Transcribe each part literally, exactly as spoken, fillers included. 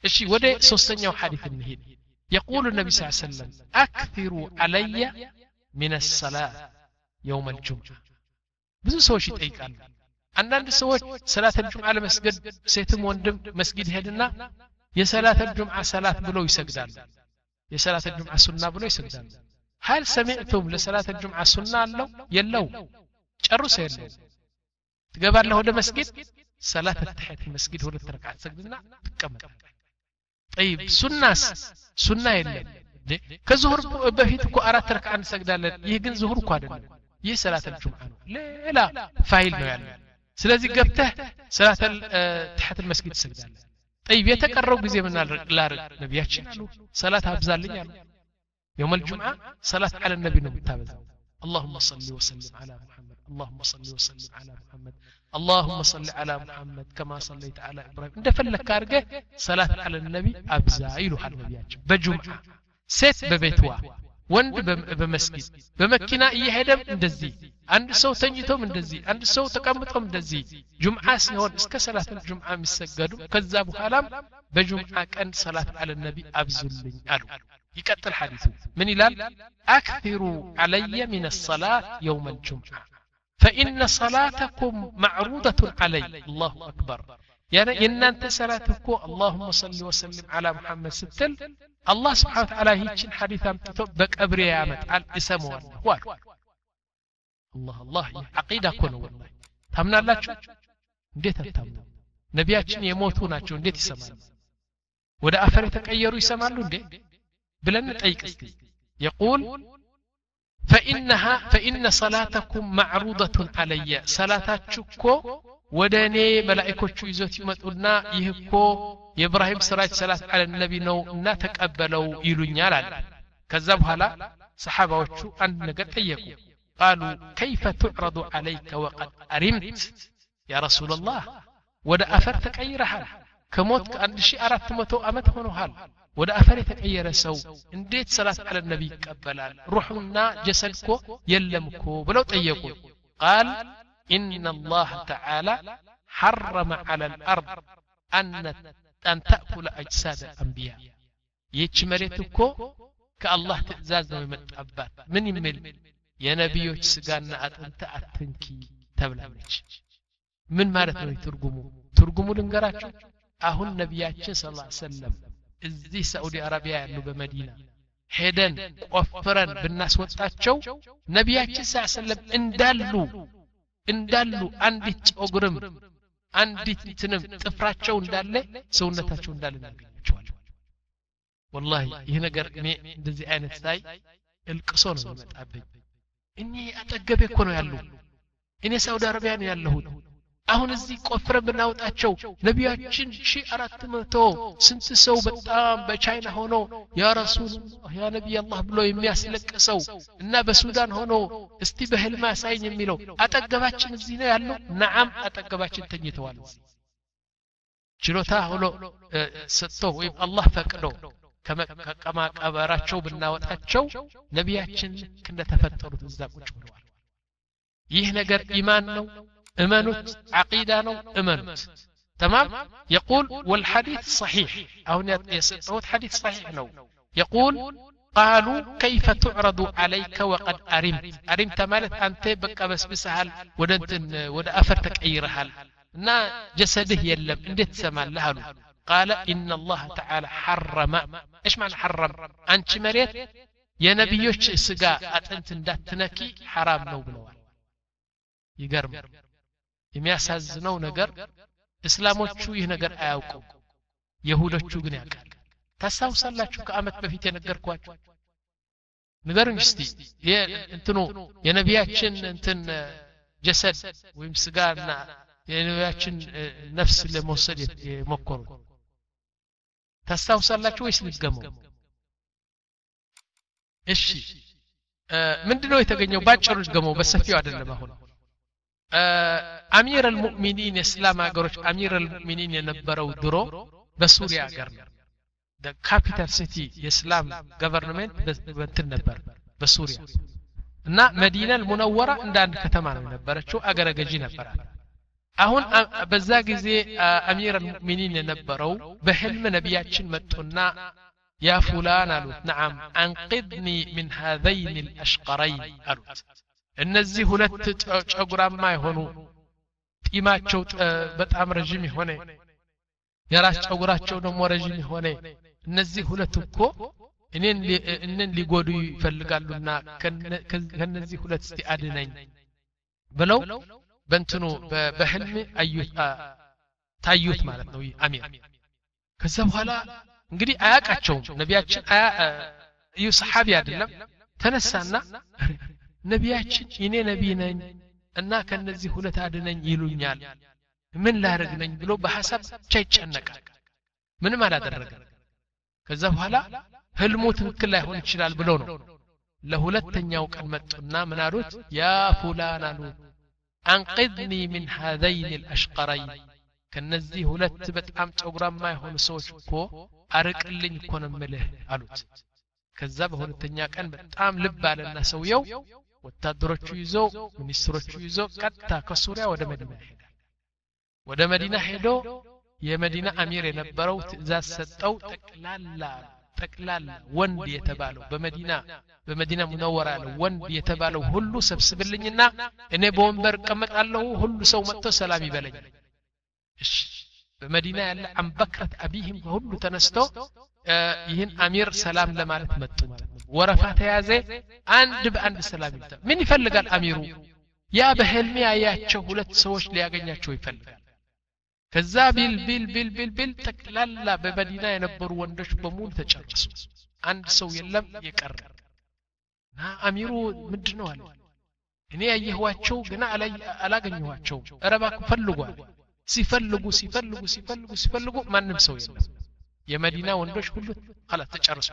እሺ ወደ ሶስተኛው ሐዲስ እንሂድ يقول النبي صلى الله عليه وسلم اكثروا علي من الصلاه يوم الجمعه ብዙ ሰዎች ይጠይቃሉ አንዳንድ ሰዎች ሰላት الجمعه ለመስገድ ሴትም ወንድም መስጊድ ሄድና የሰላት الجمعه ሰላት ብለው ይሰግዳሉ የሰላት الجمعه ሱና ብለው ይሰግዳሉ هل سمعتم لصلاه الجمعه سنه አለው የለው ጨርሶ የለው ትገባለህ ወደ መስጊድ ሰላት التحيات መስጊድ ሁለት ረካዓት ሰግድና ትቀመጥ طيب ሱናስ ሱና የለም ከዙሁር በፊት እኮ አራት ረካዓ እንሰግዳለን ይህ ግን ዙሁር እኮ አይደለም ይህ ሰላት الجمعه ነው ሌላ ፋይል ነው ያለው ስለዚህ ገብተህ ሰላት التحيات መስጊድ ትሰግዳለህ طيب የተቀረው ጊዜ ምን ላድርግ ነብያችን አሉ ሰላት አብዛልኝ አሉ يوم الجمعة صلاة على النبي نبتابز اللهم صل وسلم على محمد اللهم صل وسلم على محمد اللهم صل على محمد كما صليت على إبراهيم عند فلك كارجة صلاة على النبي أبزايل على النبي بجمعة ست ببيتوا وند بمسجد بمكينا يهدم اندزي عند سو تنجتهم اندزي عند سو تقامتهم اندزي جمعة سيهون اسك صلاة الجمعة مسجدوا كذابوا حالام بجمعة كان صلاة على النبي أبزلين ألو يكتل حديثه من إلال أكثروا علي من الصلاة يوم الجمعة فإن صلاتكم معروضة علي الله أكبر يعني إن أنت صلاتكم اللهم صل وسلم على محمد ستل الله سبحانه وتعالى هيك حديث بك أبري يا مت على اسم والله الله الله عقيدة كونه والله تمنا الله شو نديت تمنا نبياتنا يموتون شو نديت يسمعون وده أفرتك أيرو يسمعون نديت بلن نطيق يقول فإنها فإن صلاتكم معروضة علي صلاتاتكو وداني ملائكوچو يزوت يمطونا يهكو የኢብራሂም ሰራች ሰላት على النبي ነው እና ተቀበለው ይሉኛል አለ ከዛ በኋላ ሰሃባዎቹ አንድ ነገር ጠየቁ قالوا كيف تعرض عليك وقد أرمت يا رسول الله ወደ አፈር ተቀይረሃል ከሞት ከ1400 ዓመት ሆኖሃል ወደ አፈር የተቀየረ ሰው እንዴት ሰላት على النبي ይቀበላል ሩህና ጀሰድኮ የለምኮ ብለው ጠየቁ قال إن الله تعالى حرم على الأرض أن أن تأكل أجساد الأنبياء ይህች መሬት እኮ ከአላህ ትእዛዝ ነው የመጣባት ምን ይምል የነቢዮች ስጋና አጥንት አትንኪ ተብላለች ምን ማለት ነው ትርጉሙ ትርጉሙ ልንገራችሁ አሁን ነቢያችን ሰለላሁ ዐለይሂ ወሰለም እዚህ ሳዑዲ አረቢያ ያሉ በመዲና ሄደን ቆፍረን ብናስወጣቸው ነቢያችን ሰለላሁ ዐለይሂ ወሰለም እንዳሉ እንዳሉ አንዲት ጸጉርም አንዲት እንትንም ጥፍራቸው እንዳለ ሰውነታቸው እንዳለ እናገኛቸዋለን والله ይህ ነገር እኔ እንደዚህ አይነት ሳይ እልቅሶ ነው የሚመጣብኝ እኔ አጠገቤ እኮ ነው ያለው እኔ ሳውዲ አረቢያ ነው ያለሁት አሁን እዚህ ቆፍረን ብናወጣቸው ነቢያችን ሺህ አራት መቶ ስንት ሰው በጣም በቻይና ሆኖ ያ ረሱላህ ያ ነብይ አላህ ብሎ የሚያስለቅሰው እና በሱዳን ሆኖ እስቲ በህልም አሳይኝ የሚለው አጠገባችን እዚህ ነው ያለው ነዓም አጠገባችን ተኝተዋል ችሎታ ሆኖ ሰጥቶ ወይም አላህ ፈቅዶ ከማ ቀበራቸው ብናወጣቸው ነቢያችን እንደተፈጠሩት እዛ ቁጭ ብለዋል ይህ ነገር ኢማን ነው امنت عقيده نو امنت تمام يقول والحديث صحيح او يسوت حديث صحيح نو يقول قالوا كيف تعرض عليك وقد ارمت ارمت مالت انت بقى بس بسهل ودنت ود افر تقيرحال نا جسده يلم انديت تسمعلها قال ان الله تعالى حرم ايش معنى حرم انت مريت يا نبيوች ስጋ አጥንት እንዳትነኪ حرام ነው ብለዋል ይገርም የሚያሳዝነው ነገር እስላሞቹ ይህ ነገር አያውቁም ይሁዶቹ ግን ያውቃሉ ታሳውሳላችሁ ከአመት በፊት የነገርኳችሁ ንገሩኝ እስቲ እንትኑ የነቢያችን እንትን ጀሰድ ወይም ስጋና የነቢያችን ነፍስ ለመውሰድ የሞከሩ ታሳውሳላችሁ ወይስ ልትገመው እሺ ምንድነው የተገኘው ባጭሩ ልትገመው በሰፊው አይደለም አሁን أمير المؤمنين إسلام أجرش أمير المؤمنين ينبروا درو بسوريا أجرنا the capital city إسلام government بتنبر بسوريا نا مدينة المنورة عند كتمان ينبر شو أجر جينا برا አሁን በዛ ጊዜ አሚር አልሙእሚኒን የነበረው በህልም ነቢያችን መጡና ያ ፉላን አሉት ነዓም አንቅድኒ ሚን هذين الاشقرين አሉት እነዚህ ሁለት ጨጉራማ የሆኑ ጢማቸው በጣም ረጅም የሆነ የራስ ጨጉራቸው ደግሞ ረጅም የሆነ እነዚህ ሁለት እኮ እኔን እነን ሊጎዱ ይፈልጋሉና ከነዚህ ሁለት እስቲ አድነኝ ብለው በእንትኑ በህልም አዩት ታዩት ማለት ነው አሚር ከዛ በኋላ እንግዲህ አያቃቸውም ነቢያችን አያ እዩ ሰሃቢ አይደለም ተነሳና ነቢያችን እኔ ነብይ ነኝ እና ከነዚህ ሁለት አድነኝ ይሉኛል ምን ላረግ ነኝ ብሎ በሐሳብ ይጨነቃል ምንም አላደረገ ከዛ በኋላ ህልሙ ትክክል ላይሆን ይችላል ብሎ ነው ለሁለተኛው ቀን መጡና ምን አሉት ያ ፉላን አሉት አንቅድኒ من هذين الاشقرين ከነዚህ ሁለት በጣም ጨጉራማ የሆኑ ሰዎች እኮ አርቅልኝ እኮ ነው የምልህ አሉት ከዛ በሁለተኛ ቀን በጣም ልብ አለና ሰውየው ወታደሮቹ ይዘው ሚኒስትሮቹ ይዘው ቀጥታ ከሱሪያ ወደ መዲና ሄደ ወደ መዲና ሄዶ የመዲና አሚር የነበረው ትእዛዝ ሰጠው ጠቅላላ ጠቅላላ ወንድ የተባለው በመዲና በመዲና ሙነወራ ያለው ወንድ የተባለው ሁሉ ሰብስብልኝና እኔ በወንበር ቀመጣለሁ ሁሉ ሰው መጥቶ ሰላም ይበለኝ እሺ በመዲና ያለ አንበክረት አቢህም ሁሉ ተነስተው ይህን አሚር ሰላም ለማለት መጡ ማለት ነው ወረፋ ተያዘ አንድ በአንድ ሰላም ይልታ ምን ይፈልጋል አሚሩ ያ በህልም ያያቸው ሁለት ሰዎች ሊያገኛቸው ይፈልጋል ከዛ ቢል ቢል ቢል ቢል ቢል ተክላላ በመዲና የነበሩ ወንዶች በሙሉ ተጨረሱ አንድ ሰው የለም የቀረ ና አሚሩ ምንድነው አለ እኔ ያየኋቸው ገና አላገኘኋቸው አረባክ ፈልጓል ሲፈልጉ ሲፈልጉ ሲፈልጉ ሲፈልጉ ማንም ሰው የለም የመዲና ወንዶች ሁሉ خلاص ተጨረሱ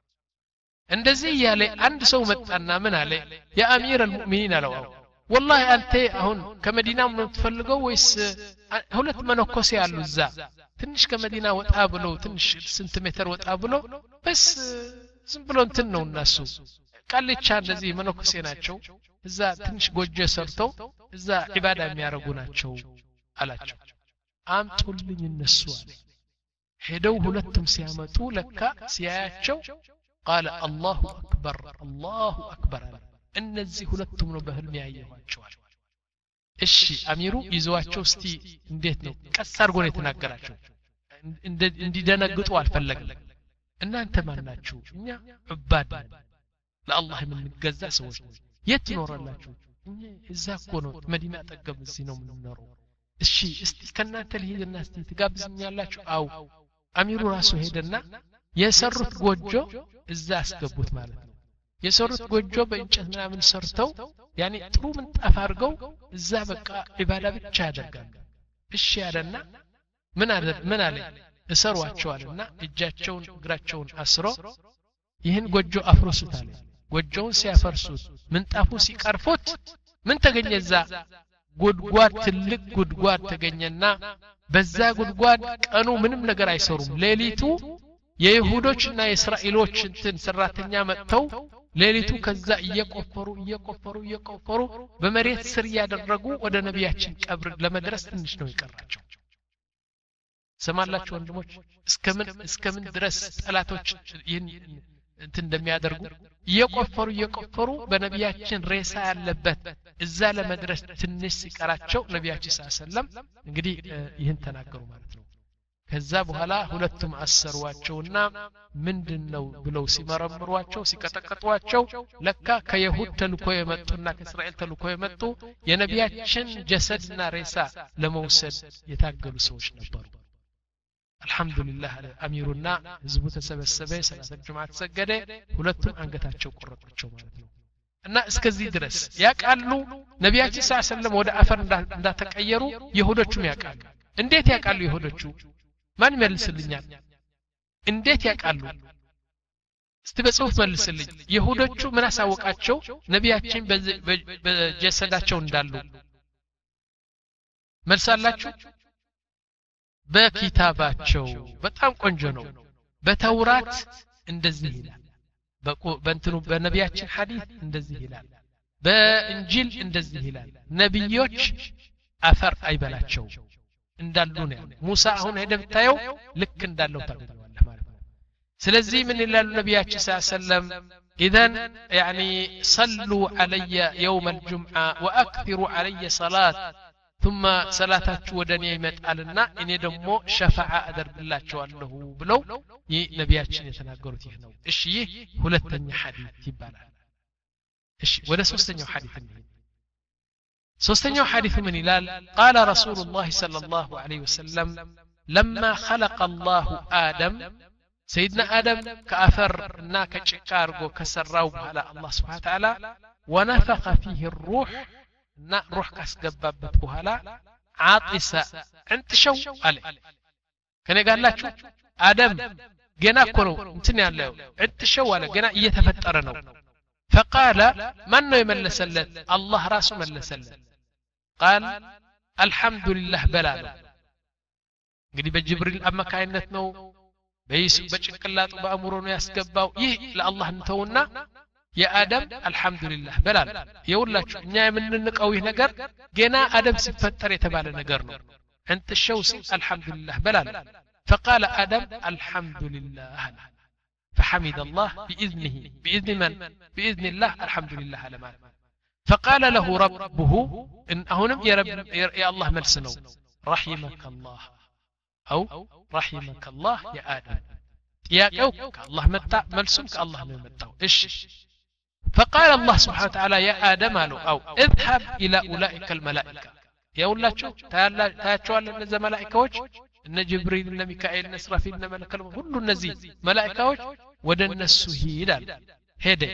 እንደዚህ ያለ አንድ ሰው መጣና ምን አለ ያ አሚር አልሙእሚኒን አለው والله አንተ አሁን ከመዲና ምን ትፈልገው ወይስ ሁለት መነኮሴ ያሉ እዛ ትንሽ ከመዲና ወጣ ብሎ ትንሽ ስንት ሜትር ወጣ ብሎ በስ ዝም ብሎ እንትን ነው እነሱ ቃልቻ እንደዚህ መነኮሴ ናቸው እዛ ትንሽ ጎጆ ሰርተው እዛ ኢባዳ የሚያረጉ ናቸው አላቸው አምጡልኝ እነሱ አለ ሄደው ሁለቱም ሲያመጡ ለካ ሲያያቸው قال الله اكبر الله اكبر እነዚህ ሁለቱም ነው በህልም ያያቸው እሺ አሚሩ ይዘዋቸው እስቲ እንዴት ነው ቀስ አርጎ ነው የተናገራቸው እንዲደነግጡ አልፈለገም እናንተ ማን ናችሁ እኛ ዑባድ ለአላህ የምንገዛ ሰዎች ነን የት ትኖራላችሁ እኛ እዛ እኮ ነው መዲና አጠገብ እዚህ ነው የምንኖረው እሺ እስቲ ከናንተ ልሂድና እስቲ ትጋብዙኛላችሁ አው አሚሩ ራሱ ሄደና የሰሩት ጎጆ እዛ አስገቡት ማለት ነው የሰሩት ጎጆ በእንጨት ምናምን ሰርተው ያኒ ጥሩ ምንጣፍ አድርገው እዛ በቃ ኢባዳ ብቻ ያደርጋሉ እሺ ያለና ምን አለ ምን አለ እሰሯቸዋልና እጃቸውን እግራቸውን አስሮ ይህን ጎጆ አፍርሱት አለ ጎጆውን ሲያፈርሱት ምንጣፉ ሲቀርፉት ምን ተገኘዛ ጉድጓድ ትልቅ ጉድጓድ ተገኘና በዛ ጉድጓድ ቀኑ ምንም ነገር አይሰሩም ሌሊቱ የይሁዶችና የእስራኤሎች እንትን ሰራተኛ መጥተው ሌሊቱ ከዛ እየቆፈሩ እየቆፈሩ እየቆፈሩ በመሬት ስር ያደረጉ ወደ ነቢያችን ቀብር ለመድረስ ትንሽ ነው ይቀራቸው ሰማላችሁ ወንድሞች እስከምን እስከምን ድረስ ጠላቶች ይህን እንትን እንደሚያደርጉ እየቆፈሩ እየቆፈሩ በነቢያችን ሬሳ ያለበት እዛ ለመድረስ ትንሽ ሲቀራቸው ነቢያችን ሰለላሁ እንግዲህ ይህን ተናገሩ ማለት ነው ከዛ በኋላ ሁለቱም አሰሯቸውና ምንድነው ብለው ሲመረምሯቸው ሲቀጠቀጧቸው ለካ ከይሁድ ተልኮ የመጡና ከእስራኤል ተልኮ የመጡ የነቢያችን ጀሰድና ሬሳ ለመውሰድ የታገሉ ሰዎች ነበሩ አልহামዱሊላህ አሚሩና ህዝቡ ተሰበሰበ ሰላተ ጁምዓ ተሰገደ ሁለቱም አንገታቸው ቆረጧቸው ማለት ነው እና እስከዚህ ድረስ ያቃሉ ነቢያችን ሰለላሁ ወደ አፈር እንዳተቀየሩ ይሁዶቹም ያቃሉ እንዴት ያቃሉ ይሁዶቹ ማን መልስልኛል እንዴት ያቃሉ እስቲ በጽሁፍ መልስልኝ ይሁዶቹ ምን አሳወቃቸው ነቢያችን በጀሰዳቸው እንዳሉ መልሳላችሁ በኪታባቸው በጣም ቆንጆ ነው በተውራት እንደዚህ ይላል በእንትኑ በነቢያችን ሐዲስ እንደዚህ ይላል በእንጂል እንደዚህ ይላል ነብዮች አፈር አይበላቸው እንዳሉ ነው ሙሳ አሁን ሄደ ብታየው ልክ እንዳለው ታገኛለህ ማለት ነው ስለዚህ ምን ይላሉ ነብያችን ሰለላሁ ዐለይሂ ወሰለም اذا يعني صلوا علي يوم الجمعه واكثروا علي صلاه ثم صلاتاችሁ ወደኔ ይመጣልና እኔ ደግሞ ሸፋዓ አደርግላችኋለሁ ብለው ነብያችን የተናገሩት ይህ ነው እሺ ይህ ሁለተኛ ሐዲስ ይባላል እሺ ወደ ሶስተኛው ሐዲስ እንሂድ ሶስተኛው ሐዲስ ምን ይላል قال رسول الله صلى الله عليه وسلم لما خلق الله آدم سيدنا آدم كأفرنا كشكارغو كسراو بحالا الله سبحانه وتعالى ونفخ فيه الروح نا روح كاسقبابت بحالا عاطس انت شو علي كان قال لك آدم جنا كنو انتني عليه انت شو علي جنا يتفترنو فقال من يملسلت الله راسه ملسلت قال الحمد لله بلال እንግዲህ በጅብሪል አማካይነት ነው በይስ በጭንቅላቱ በአእምሮ ነው ያስገባው ይህ ለአላህ እንተውና የአደም አልহামዱሊላህ በላል የውላችሁ እኛ የምንንቀው ይህ ነገር ገና አደም ሲፈጠር የተባለ ነገር ነው انت الشوسي الحمد لله بلال فقال آدم الحمد لله فحمد الله بإذنه بإذن من بإذن الله الحمد لله على ما فقال له ربه إن هنم يا رب يا الله ملسنو رحمك الله أو رحمك الله يا آدم يا كوك الله متى ملسمك الله من متى إيش فقال الله سبحانه وتعالى يا آدم أو اذهب إلى أولئك الملائكة يا ولا شو تعال تعال لنا ملائكة وجه إن جبريل إن ميكائيل إن إسرافيل إن ملك الموت كل النزيل ملائكة وجه ودن السهيل هدى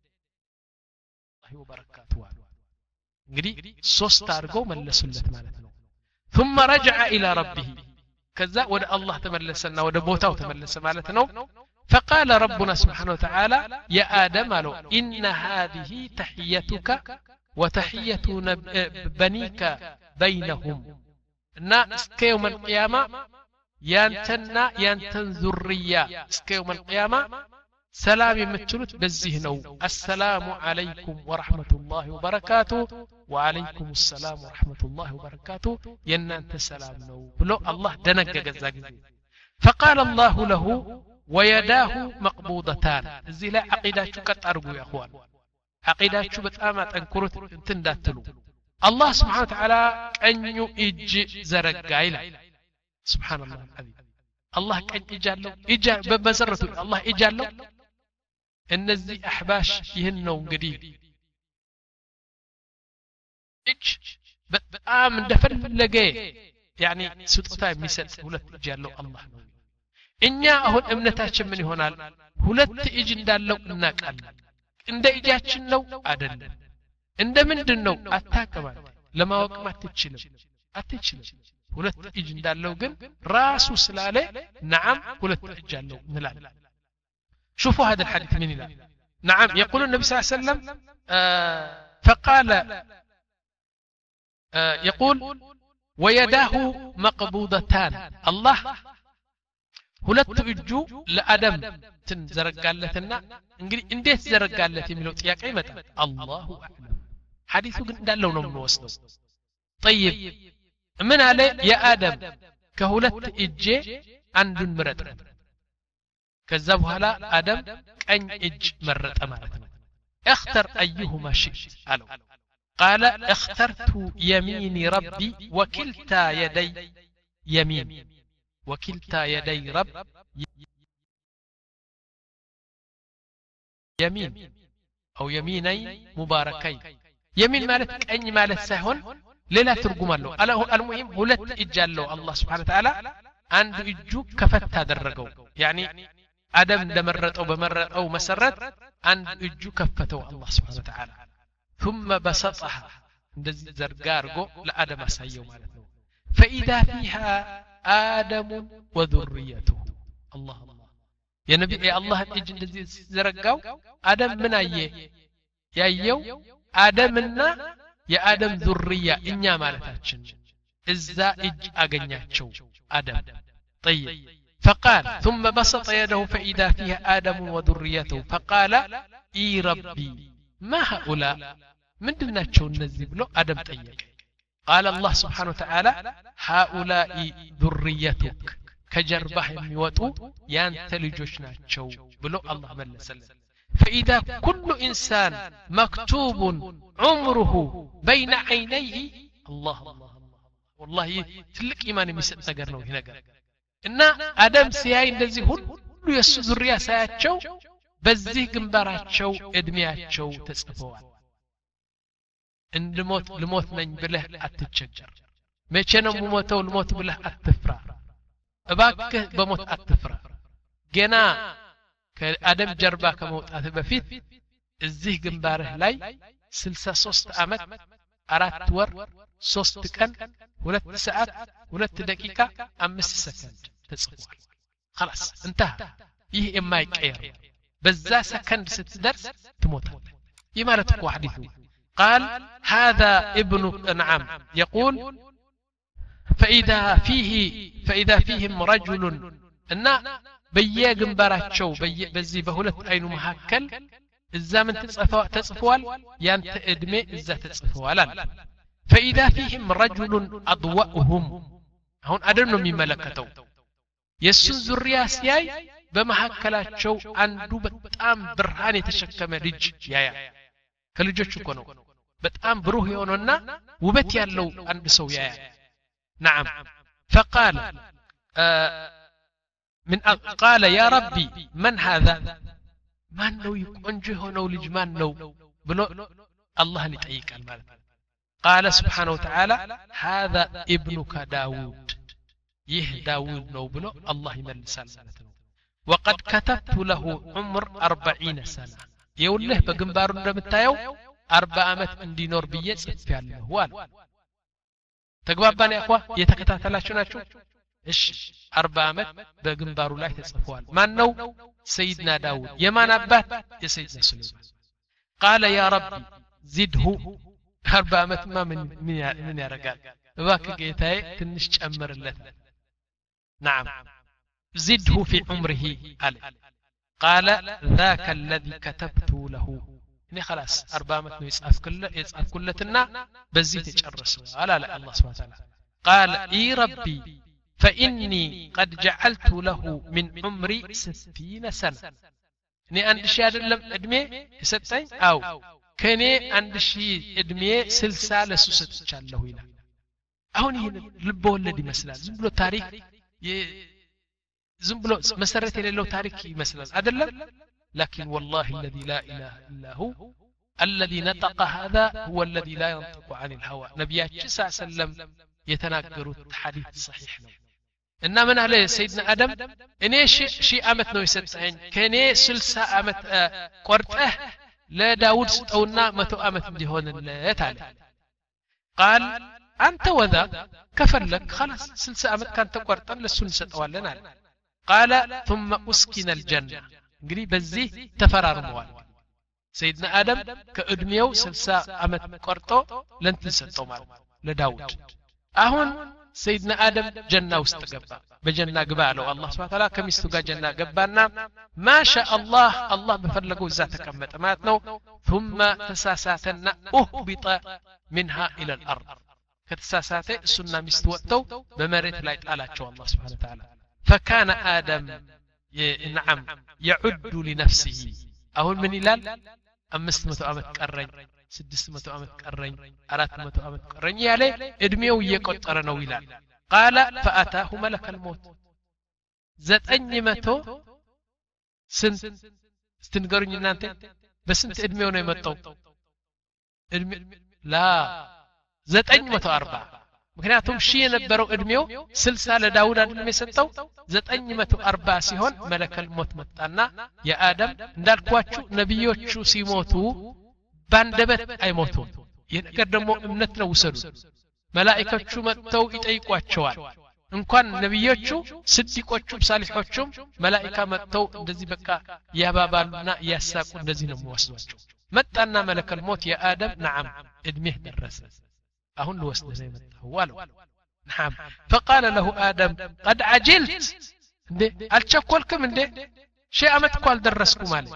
الله وبركاته እንግዲህ ሶስት አድርገው መለሱለት ማለት ነው ثم رجع الى ربه ከዛ ወደ አላህ ተመለሰና ወደ ቦታው ተመለሰ ማለት ነው فقال ربنا سبحانه وتعالى يا آدم قالوا إن هذه تحيتك وتحية بنيك بينهم نا اسك يوم القيامة يانتنا يانتن ذرية اسك يوم القيامة سلام يمتلوت بزيه نو السلام عليكم ورحمة الله وبركاته وعليكم السلام ورحمة الله وبركاته ينانت سلام نو بلو الله دنقق الزاقزي فقال الله له ويداه مقبوضتان زي لا عقيداتك تأرقوا يا أخوان عقيداتك بتآمات أنكرت تنداتلو الله سبحانه وتعالى أن يؤج زرقائلا سبحان الله العظيم الله كان إجالو إجا بمزرته الله إجالو እነዚህ አህባሽ ይህን ነው እንግዲህ እጅ በጣም እንደፈለገ يعني ስጦታ የሚሰጥ ሁለት እጅ ያለው አላህ ነው እኛ አሁን እምነታችን ምን ይሆናል ሁለት እጅ እንዳለው እናቃለን እንደ እጃችን ነው አይደለም እንደ ምንድነው አታቀባል ለማወቅ አትችልም አትችልም ሁለት እጅ እንዳለው ግን ራሱ ስላለ نعم ሁለት እጅ ያለው እንላለን شوفوا هذا الحديث من الله نعم يقول النبي صلى الله عليه وسلم آه فقال آه يقول ويداه مقبوضتان الله ሁለት እጁ ለአደም ተዘረጋለትና እንግዲህ እንዴት ዘረጋለት የሚለው ጥያቄ ይመጣል አላሁ አዕለም ሐዲሱ ግን እንዳለው ነው የምንወስደው طيب ምን አለ የአደም ከሁለት እጄ አንዱን ምረጥ ከዛ በኋላ አደም ቀኝ እጅ መረጠ ማለት ነው اختر ايهما شئت አለው قال اخترت يمين ربي وكلتا يدي يمين وكلتا يدي رب يمين او يميني مباركين يمين ማለት ቀኝ ማለት ሳይሆን ሌላ ትርጉም አለው المهم ሁለት እጅ አለው አላህ Subhanahu Wa Ta'ala አንድ እጁ ከፈት አደረገው يعني አደም እንደመረጠው በመረጠው መሰረት አንድ እጁ ከፈተው አላህ Subhanahu Wa Ta'ala ثم بسطها እንደዚህ ዘርጋ አርጎ ለአደም አሳየው ማለት ነው فإذا فيها آدم وذريته الله الله يا نبي يا الله እጅ እንደዚህ ዘረጋው አደም ምን አየ ያየው አደምና የአደም ذرية እኛ ማለታችን እዛ እጅ አገኛቸው አደም طيب فقال ثم بسط يده فإذا فيها آدم وذريته فقال إي ربي ما هؤلاء من دناتشو النزي بلو آدم طيق قال الله سبحانه وتعالى هؤلاء ذريتك كجربه የሚወጡ ያንተ ልጆች ናቸው ብሎ አላህ መለሰለት فإذا كل إنسان مكتوب عمره بين عينيه الله الله الله والله ትልቅ ኢማን የሚሰጥ ነገር ነው ይሄ ነገር እና አደም ሲያይ እንደዚህ ሁሉ የሱ ዙሪያ ሳያቸው በዚህ ግንባራቸው እድሜያቸው ተጽፈዋል እንድሞት ልሞት ነኝ ብለህ አትቸገር መቼ ነው የምሞተው ልሞት ብለህ አትፍራ እባክህ በሞት አትፍራ ገና ከአደም ጀርባ ከመውጣት በፊት እዚህ ግንባርህ ላይ ስልሳ ሶስት አመት አራት ወር ሶስት ቀን ሁለት ሰዓት ሁለት ደቂቃ አምስት ሰከንድ ተጽፏል خلاص انتهى ይህ የማይቀየር በዛ ሰከንድ ስትደርስ ትሞታለህ ይህ ማለት እኮ ሐዲሱ قال هذا ابن نعم يقول فإذا فيه فإذا فيهم رجل ان በየግንባራቸው በዚህ በሁለት አይኑ መሐከል እዛ ምን ተጽፏል ያንተ እድሜ እዛ ተጽፏል አለ فإذا فيهم رجل أضوأهم አሁን አደም ነው የሚመለከተው የሱን ዙሪያ ሲያይ በመሐከላቸው አንዱ በጣም ብርሃን የተሸከመ ልጅ ያያ ከልጆቹ እኮ ነው በጣም ብሩህ የሆነና ውበት ያለው አንድ ሰው ያያ نعم فقال من قال يا ربي من هذا من ነው ቆንጆ የሆነው ልጅ ማን ነው ብሎ አላህን ይጠይቃል ማለት قال سبحانه وتعالى هذا ابنك داود ይህ ዳውድ ነው ብሎ አላህ ይመልሳል ማለት ነው وقد كتبت له عمر أربعين سنة ይውልህ በግንባሩ እንደምታየው አርባ አመት እንዲኖር ብዬ ጽፌያለሁ አለ ተግባባን ያኳ የተከታተላችሁ ናችሁ እሺ አርባ አመት በግንባሩ ላይ ተጽፏል ማን ነው ሰይድና ዳውድ የማን አባት የሰይድና ሱለይማን قال يا ربي زده አርባ አመት ማ ምን ምን ያረጋል እባክህ ጌታዬ ትንሽ ጨምርለት نعم زده في عمره قال قال ذاك الذي كتبت له اني خلاص أربعة عمت ነው የጻፍኩለትና በዚህ ተጨረሰው አለ الله سبحانه وتعالى قال اي ربي فاني قد جعلت له من عمري ستين سنة እኔ አንድ ሺህ አይደለም እድሜ የሰጠኝ አው ከኔ አንድ ሺህ እድሜ ስልሳ ለሱ ሰጥቻለሁ ይላል አሁን ይሄን ልብ ወለድ ይመስላል ዝም ብሎ ታሪክ ዝም ብሎ መሰረት የሌለው ታሪክ ይመስላል አይደለም لكن والله الذي لا اله الا هو الذي نطق هذا هو الذي لا ينطق عن الهوى نبياتنا صلى الله عليه وسلم يتناقروا حديث صحيح ነው እና ምን አለ ሰይድና አደም እኔ ሺህ አመት ነው የሰጠኝ ከኔ ስልሳ አመት ቆርጠህ ለዳውድ ስጠውና መቶ አመት እንዲሆንለት አለ قال انت وذا كفلك خلاص ስልሳ አመት ካንተ ቆርጠን ለሱ እንሰጠዋለን አለ قال ثم اسكن الجنه እንግዲህ በዚህ ተፈራርመዋል ሰይድና አደም ከእድሜው ስልሳ አመት ቆርጦ ለእንትን ሰጠው ማለት ለዳውድ አሁን ሰይድና አደም ጀና ውስጥ ገባ በጀና ግባ አለው አላህ Subhanahu Wa Ta'ala ከሚስቱ ጋር ጀና ገባና ማሻ አላህ አላህ በፈለገው እዛ ተቀመጠ ማለት ነው ثم ተሳሳተና اهبط منها الى الارض ከተሳሳተ እሱና ሚስቱ ወጥተው በመሬት ላይ ጣላቸው አላህ Subhanahu Wa Ta'ala فكان آدم نعم يعد لنفسه አሁን ምን ይላል አምስት መቶ አመት ቀረኝ ስድስት መቶ አመት ቀረኝ አራት መቶ አመት ቀረኝ ያለ እድሜው እየቆጠረ ነው ይላል قال فاتاه ملك الموت ዘጠኝ መቶ ስንት ስትንገሩኝ እናንተ በስንት እድሜው ነው የመጣው እድሜ ላ ዘጠኝ መቶ አርባ ምክንያቱም ሺህ የነበረው እድሜው ስልሳ ለዳውድ አይደለም የሰጠው ዘጠኝ መቶ አርባ ሲሆን መለከል ሞት መጣና የአደም እንዳልኳችሁ ነብዮቹ ሲሞቱ ባንደበት አይሞቱም የነገር ደግሞ እምነት ነው ወሰዱ መላእክቶቹ መጥተው ይጠይቋቸዋል እንኳን ነብዮቹ ስዲቆቹ ሳሊሖቹም መላእክታ መጥተው እንደዚህ በቃ ያባባሉና ያሳቁ እንደዚህ ነው የሚወስዷቸው መጣና መለከል ሞት የአደም نعم እድሜህ ደረሰ አሁን ልወስደህ ነው የመጣው አለው نعم فقال له آدم قد عجلت እንዴ አልቸኮልክም እንዴ ሺህ አመት እኮ አልደረስኩም አለ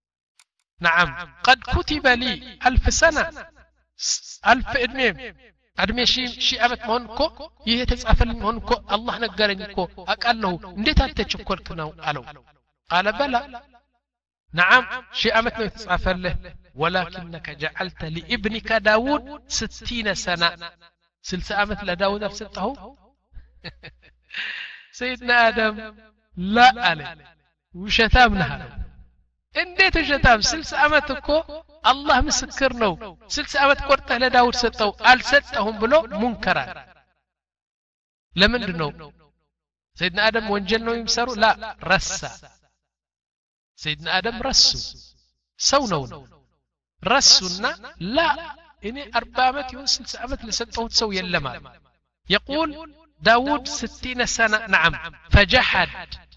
نعم قد كتب لي ألف سنة ألف إدمي አድሜ ሺ ሺ አመት መሆን እኮ ይሄ ተጻፈልኝ መሆን እኮ አላህ ነገረኝ እኮ አቃለሁ እንዴት አንተ ቸኮልክ ነው አለው قال بلى نعم شي أمت نو يتصافله ولكنك جعلت لابنك داود ستين سنة سلس أمت لداود أفسدته سيدنا آدم لا عليه وشتام نهاره እንዴት ሸታም ስልሳ አመት እኮ አላህ ምስክር ነው ስልሳ አመት ቆርጠህ ለዳውድ ሰጠው አልሰጠሁም ብሎ ሙንከራ ለምንድን ነው ሰይድና አደም ወንጀል ነው የሚሰሩ ላ ረሳ ሰይድና አደም ረሱ ሰው ነው ረሱና ላ እኔ አርባ አመት ይሁን ስልሳ አመት ለሰጠሁት ሰው የለም يقول داود ستين سنة نعم فجحد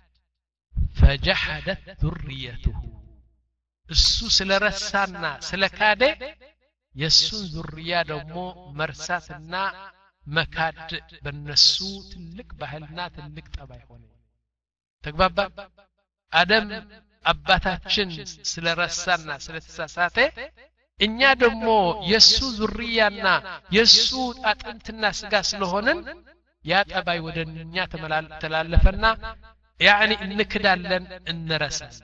فجحدت ذريته እሱ ስለረሳና ስለካደ የሱን ዙሪያ ደግሞ መርሳትና መካድ በነሱ ትልቅ ባህልና ትልቅ ጠባይ ሆነ ተግባባ አደም አባታችን ስለረሳና ስለተሳሳተ እኛ ደግሞ የሱ ዙሪያና የሱ አጥንትና ስጋ ስለሆነን ያ ጠባይ ወደኛ ተላለፈና يعني እንክዳለን እንረሳለን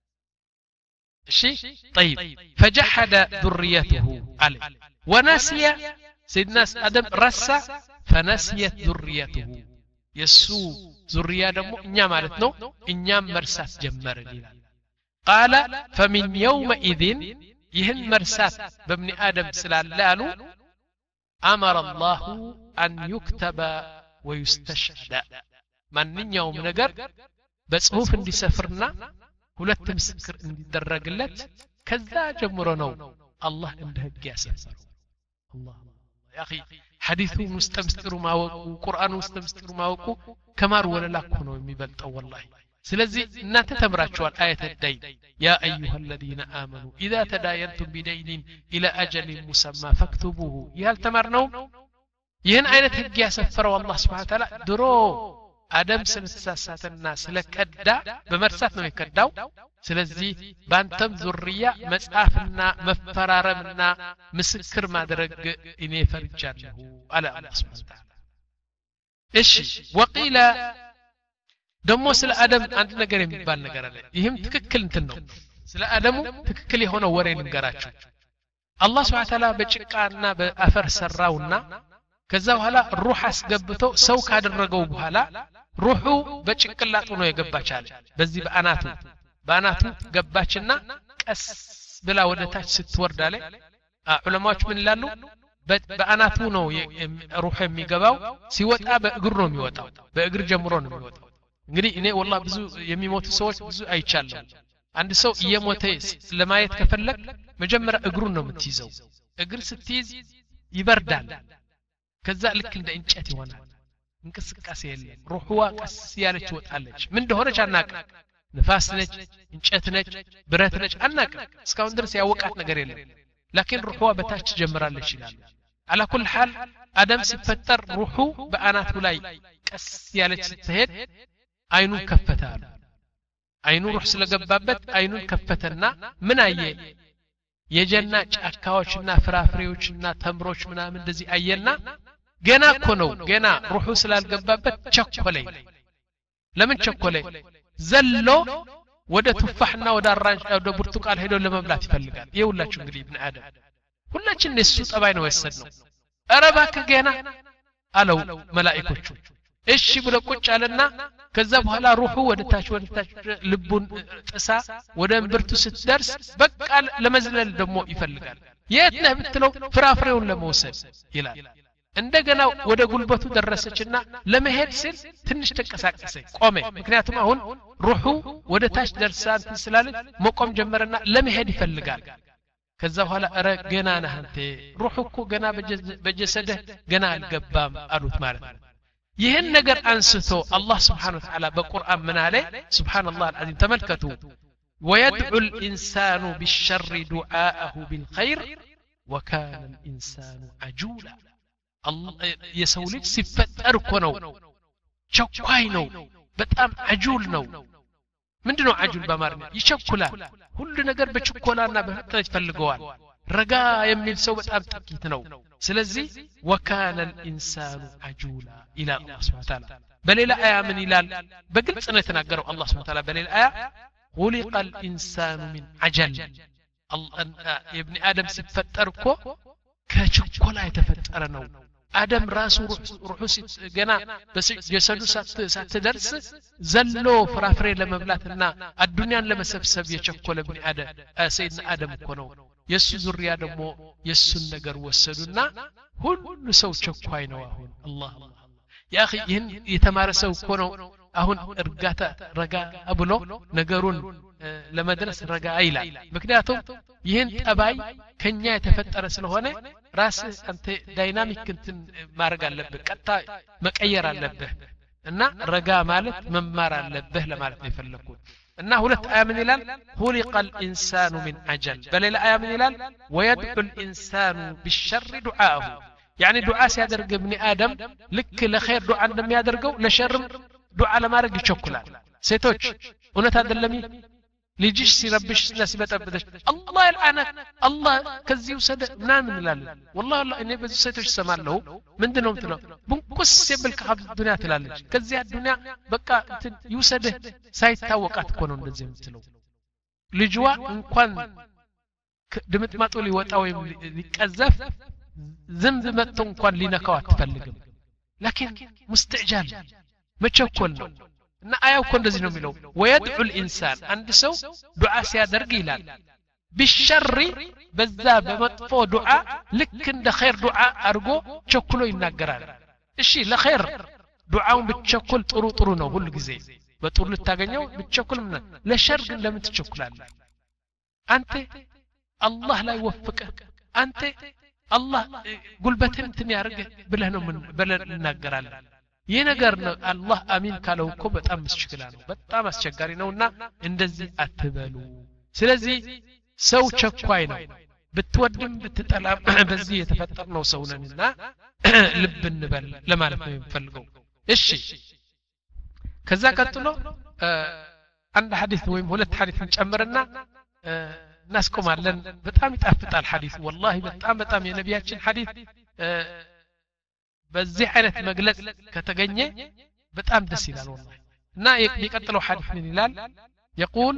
شي طيب فجحد ذريته عليه ونسي سيدنا آدم رسى فنسيت ذريته يسو ذرية دمو إنيا مالتنو إنيا مرسات جمر لنا قال فمن يومئذ يهن مرسات بابن آدم سلال لالو أمر الله أن يكتب ويستشهد من يوم نقر بس هو في سفرنا ሁለት ምስክር እንዲደረግለት ከዛ ጀምሮ ነው አላህ እንደ ህግ ያሰፈረው አላህ ያ اخي ሐዲሱ ሙስተምስጥሩ ማወቁ ቁርአኑ ሙስተምስጥሩ ማወቁ ከማር ወለላ እኮ ነው የሚበልጠው والله ስለዚህ እናንተ ተምራችኋል አያተ ዳይ ያ ايها الذين امنوا اذا تداينتم بدين الى اجل مسمى فاكتبوه ይል ተማርነው ይህን አይነት ህግ ያሰፈረው አላህ Subhanahu Wa Ta'ala ድሮ አደም ስለተሳሳተና ስለከዳ በመርሳት ነው የከዳው ስለዚህ ባንተም ዙሪያ መጻፍና መፈራረምና ምስክር ማድረግ እኔ ፈርጃለሁ አለ አላህ Subhanahu Wa Ta'ala እሺ ወቂላ ደሞ ስለ አደም አንድ ነገር የሚባል ነገር አለ ይህም ትክክል እንትን ነው ስለ አደሙ ትክክል የሆነ ወሬ ልንገራችሁ አላህ Subhanahu Wa Ta'ala በጭቃና በአፈር ሰራውና ከዛ በኋላ ሩህ አስገብቶ ሰው ካደረገው በኋላ ሩሁ በጭንቅላቱ ነው የገባቻለ በዚህ በአናቱ በአናቱ ገባችና ቀስ ብላ ወደ ታች ስትወርዳለ ዑለማዎች ምን ይላሉ በአናቱ ነው ሩህ የሚገባው ሲወጣ በእግር ነው የሚወጣው በእግር ጀምሮ ነው የሚወጣው እንግዲህ እኔ والله ብዙ የሚሞቱ ሰዎች ብዙ አይቻለሁ አንድ ሰው እየሞተ ለማየት ከፈለክ መጀመሪያ እግሩን ነው የምትይዘው እግር ስትይዝ ይበርዳል ከዛ ልክ እንደ እንጨት ይሆናል እንቅስቃሴ የለም ሩህዋ ቀስ ያለች ወጣለች ምን እንደሆነች አናቀ ንፋስ ነች እንጨት ነች ብረት ነች አናቀ እስካሁን ድረስ ያወቃት ነገር የለም لكن ሩህዋ በታች ጀምራለች ይላል على كل حال አደም ሲፈጠር ሩሁ በአናቱ ላይ ቀስ ያለች ስትሄድ አይኑን ከፈታል አይኑ ሩህ ስለገባበት አይኑን ከፈተና ምን አየ የጀና ጫካዎችና ፍራፍሬዎችና ተምሮች ምናምን እንደዚህ አየና ገና እኮ ነው ገና ሩሁ ስላልገባበት ቸኮለ ለምን ቸኮለ ዘሎ ወደ ቱፋህና ወደ አራንጅ ወደ ብርቱካን ሄዶ ለመብላት ይፈልጋል ይውላችሁ እንግዲህ ኢብኑ አደም ሁላችን እሱ ጠባይ ነው ወሰድነው አረባከ ገና አለው መላእክቶቹ እሺ ብሎ ቁጭ አለና ከዛ በኋላ ሩሁ ወደ ታች ወደ ታች ልቡን ጥሳ ወደ እንብርቱ ስትደርስ በቃ ለመዝለል ደግሞ ይፈልጋል የት ነህ ብትለው ፍራፍሬውን ለመውሰድ ይላል እንደገና ወደ ጉልበቱ ደረሰችና ለመሄድ ሲል ትንሽ ተንቀሳቀሰ ቆመ ምክንያቱም አሁን ሩሁ ወደ ታች ደርሳ እንትን ስላለች መቆም ጀመረና ለመሄድ ይፈልጋል ከዛ በኋላ አረ ገና ነህ አንተ ሩሁ እኮ ገና በጀሰደህ ገና አልገባም አሉት ማለት ነው ይህን ነገር አንስቶ አላህ Subhanahu Wa Ta'ala በቁርአን ምን አለ ሱብሃንአላህ አልዓዚም ተመልከቱ ويدعو الانسان بالشر دعاءه بالخير وكان الانسان عجولا የሰው ልጅ ሲፈጠር እኮ ነው ቸኳይ ነው በጣም አጁል ነው ምንድነው አጁል በማርኛ ይቸኩላል ሁሉ ነገር በችኮላና በፍጥነት ይፈልገዋል ረጋ የሚል ሰው በጣም ጥቂት ነው ስለዚህ وكان الانسان عجولا الى الله سبحانه وتعالى በሌላ አያ ምን ይላል በግልጽ ነው የተናገረው አላህ Subhanahu Wa Ta'ala በሌላ አያ خلق الانسان من عجل ابن ادم ሲፈጠር እኮ ከችኮላ የተፈጠረ ነው አደም ራሱ ሩሑ ገና በጀሰዱ ሳትደርስ ዘሎ ፍራፍሬ ለመብላትና አዱንያን ለመሰብሰብ የቸኮለ ابن ادم ሰይድና አደም እኮ ነው የሱ ዙሪያ ደግሞ የሱን ነገር ወሰዱና ሁሉ ሰው ቸኳይ ነው አሁን አላህ ያ اخي ይህን የተማረ ሰው እኮ ነው አሁን እርጋታ ረጋ ብሎ ነገሩን ለመድረስ ረጋ ይላል ምክንያቱም ይህን ጠባይ ከኛ የተፈጠረ ስለሆነ ራስ አንተ ዳይናሚክ እንትን ማድረግ አለብህ ቀጣ መቀየር አለብህ እና ረጋ ማለት መማር አለብህ ለማለት ነው የፈለኩት እና ሁለት አያ ምን ይላል خلق الانسان من عجل በሌላ አያ ምን ይላል ويدعو الانسان بالشر دعاءه يعني دعاء ሲያደርግ ابن ادم ልክ ለخير دعاء እንደሚያደርገው ለሸርም دعاء ለማድረግ ይቸኩላል ሴቶች እውነት አይደለም ልጅሽ ሲረብሽ ሲበጠብጥሽ አላህ ይልዓነክ አላህ ከዚህ ወሰደ ምናምን ይላል والله والله እኔ በዚህ ሴቶች ሰማለሁ ምንድነው ምትለው ቡንቁስ የብልክ ሀብት ዱንያ ትላለች ከዚህ ዱንያ በቃ እንትን ይወሰደ ሳይታወቃት እኮ ነው እንደዚህ የምትለው ልጅዋ እንኳን ድምጥማጡ ሊወጣ ወይም ሊቀዘፍ ዝምብ መጥቶ እንኳን ሊነካው አትፈልግም لكن مستعجل መቸኮል ነው እና አያው እኮ እንደዚህ ነው የሚለው ويدعو الانسان አንድ ሰው ዱዓ ሲያደርግ ይላል بالشر በዛ በመጥፎ ዱዓ ልክ እንደ ኸይር ዱዓ አርጎ ቸኩሎ ይናገራል እሺ ለኸይር ዱዓውን ብትቸኩል ጥሩ ጥሩ ነው ሁሉ ጊዜ በጥሩ ልታገኘው ብትቸኩል ምን ለሸር ግን ለምን ትቸኩላለህ አንተ አላህ ላይ ወፍቀ አንተ አላህ ጉልበትን እንትን ያርገ ብለህ ነው ምን በለ እናገራለን ይህ ነገር ነው አላህ አሚን ካለው እኮ በጣም መስችግላ ነው በጣም አስቸጋሪ ነውና እንደዚህ አትበሉ ስለዚህ ሰው ቸኳይ ነው ብትወድም ብትጠላም በዚህ የተፈጠርነው ሰው ነንና ልብ እንበል ለማለት ነው የምፈልገው እሺ ከዛ ቀጥሎ አንድ ሐዲስ ወይም ሁለት ሐዲስ እንጨምርና እናስቆማለን በጣም ይጣፍጣል ሐዲስ والله በጣም በጣም የነቢያችን ሐዲስ በዚህ አይነት መግለጽ ከተገኘ በጣም ደስ ይላል والله እና የሚቀጥለው ሐዲስ ምን ይላል يقول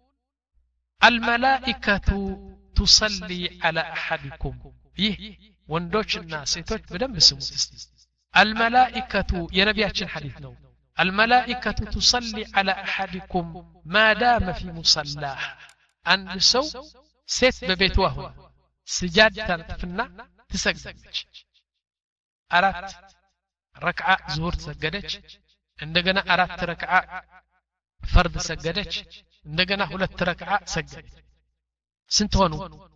الملائكة تصلي على أحدكم ይህ ወንዶችና ሴቶች በደንብ ስሙት እስቲ الملائكة የነቢያችን ሐዲስ ነው الملائكة تصلي على أحدكم ما دام في مصلاه አንድ ሰው ሴት በቤቷ ሆነ ስጃድ ታርፍና ትሰግዳለች አራት ረክዓ ዙሁር ሰገደች እንደገና አራት ረክዓ ፈርድ ሰገደች እንደገና ሁለት ረክዓ ሰገደች ስንት ሆኑ